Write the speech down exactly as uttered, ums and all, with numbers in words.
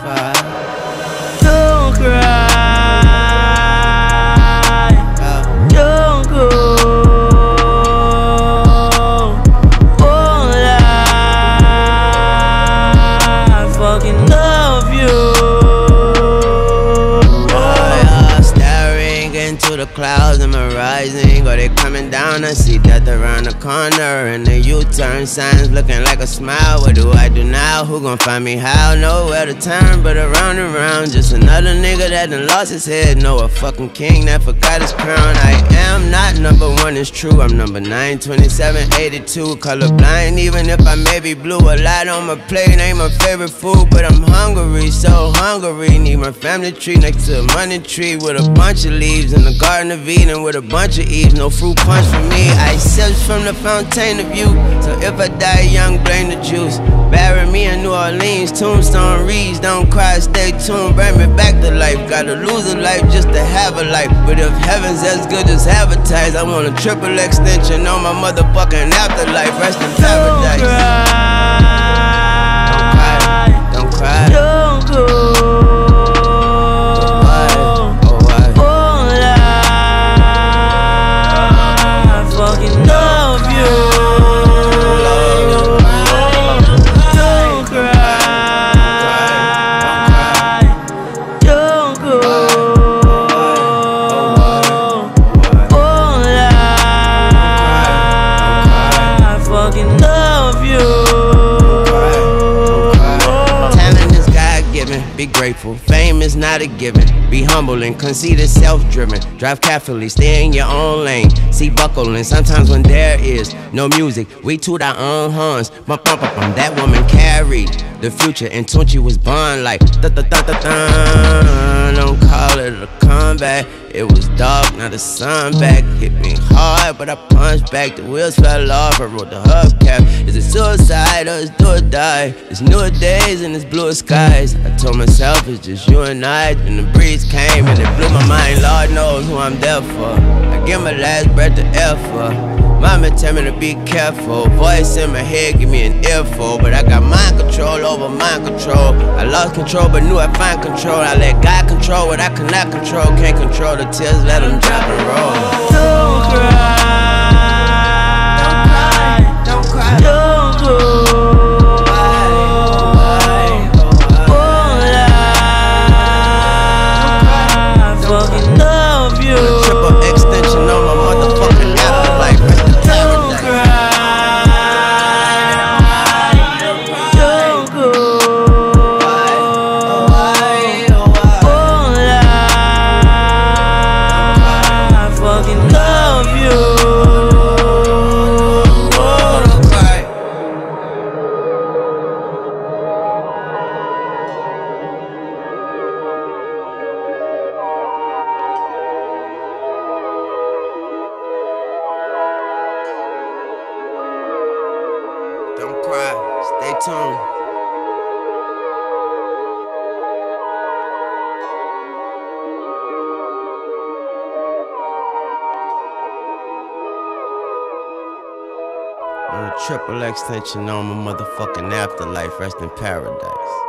cry. Don't cry. Don't go. All I fucking love you. To the clouds, am I rising or they coming down? I see death around the corner and the U-turn signs looking like a smile. What do I do now? Who gon' find me how? Nowhere to turn but around and round. Just another nigga that done lost his head. No, a fucking king that forgot his crown. I am not number one, it's true. I'm number nine, twenty-seven, eighty-two. Colorblind, even if I may be blue. A lot on my plate ain't my favorite food, but I'm hungry, so hungry. Need my family tree next to a money tree with a bunch of leaves. In the Garden of Eden with a bunch of Eves, no fruit punch for me. I sips from the fountain of youth, so if I die young, blame the juice. Bury me in New Orleans, tombstone reads, don't cry, stay tuned, bring me back to life. Gotta lose a life just to have a life, but if heaven's as good as advertised, I want a triple extension on my motherfucking afterlife. Rest in paradise. Don't cry. Don't cry. Don't go. Be grateful, fame is not a given. Be humble and conceited, self-driven. Drive carefully, stay in your own lane. See buckling, sometimes when there is no music, we toot our own horns. Bump, bump, bump, bump. That woman carried the future, and Tunchi was born like da da da da da. Don't call it a comeback. It was dark, now the sun back. Hit me hard, but I punched back. The wheels fell off, I wrote the hubcap. Is it suicide or is do or die? It's newer days and it's bluer skies. I told myself it's just you and I. Then the breeze came and it blew my mind. Lord knows who I'm there for. I give my last breath to air for. Mama tell me to be careful. Voice in my head give me an earful, but I got mind control over mind control. I lost control but knew I'd find control. I let God control what I cannot control. Can't control the tears, let them drop and roll. Don't cry. Don't cry. Don't cry. Don't go. Don't cry, stay tuned. On a triple extension on my motherfucking afterlife, rest in paradise.